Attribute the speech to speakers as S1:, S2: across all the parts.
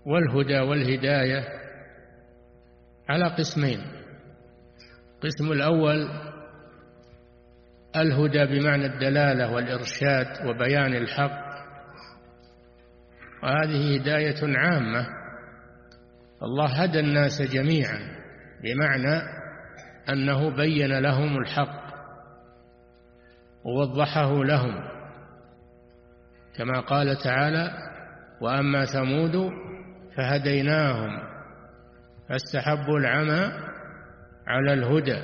S1: والهدى والهداية على قسمين: القسم الأول الهدى بمعنى الدلالة والإرشاد وبيان الحق، وهذه هداية عامة، الله هدى الناس جميعا بمعنى أنه بين لهم الحق ووضحه لهم، كما قال تعالى: وأما ثمود فهديناهم فاستحبوا العمى على الهدى.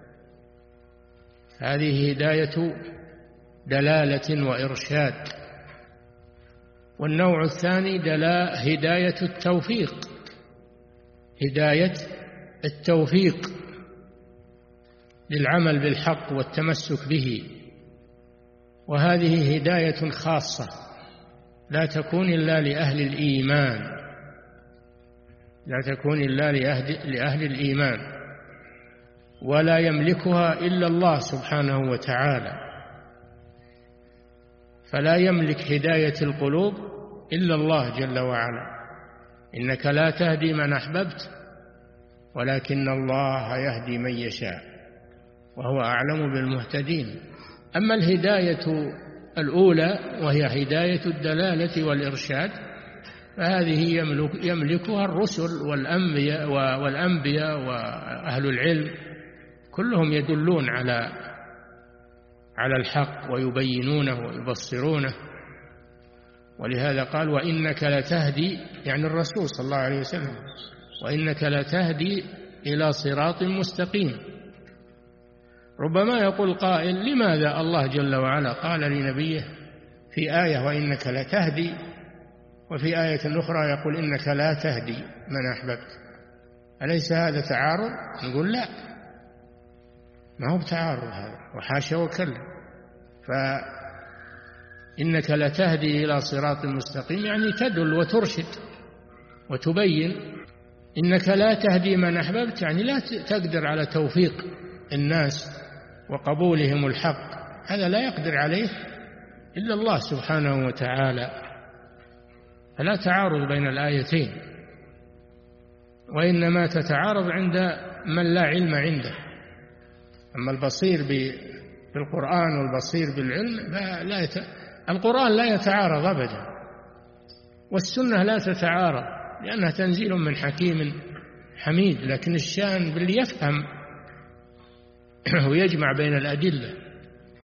S1: هذه هداية دلالة وإرشاد. والنوع الثاني هداية التوفيق، هداية التوفيق للعمل بالحق والتمسك به، وهذه هداية خاصة لا تكون إلا لأهل الإيمان، لا تكون إلا لأهل الإيمان، ولا يملكها إلا الله سبحانه وتعالى، فلا يملك هداية القلوب إلا الله جل وعلا. إنك لا تهدي من أحببت ولكن الله يهدي من يشاء وهو أعلم بالمهتدين. أما الهداية الأولى وهي هداية الدلالة والإرشاد فهذه يملكها الرسل والأنبياء وأهل العلم، كلهم يدلون على الحق ويبينونه ويبصرونه. ولهذا قال: وإنك لتهدي، يعني الرسول صلى الله عليه وسلم، وإنك لتهدي إلى صراط مستقيم. ربما يقول قائل: لماذا الله جل وعلا قال لنبيه في آية وإنك لتهدي، وفي آية أخرى يقول إنك لا تهدي من أحببت؟ أليس هذا تعارض؟ نقول لا، ما هو بتعارض هذا، وحاشا وكلا. فإنك لتهدي إلى صراط مستقيم يعني تدل وترشد وتبين. إنك لا تهدي من أحببت يعني لا تقدر على توفيق الناس وقبولهم الحق، هذا لا يقدر عليه إلا الله سبحانه وتعالى. فلا تعارض بين الآيتين، وإنما تتعارض عند من لا علم عنده. أما البصير بالقرآن والبصير بالعلم القرآن لا يتعارض أبدا، والسنة لا تتعارض لأنها تنزيل من حكيم حميد، لكن الشأن باللي يفهم ويجمع بين الأدلة.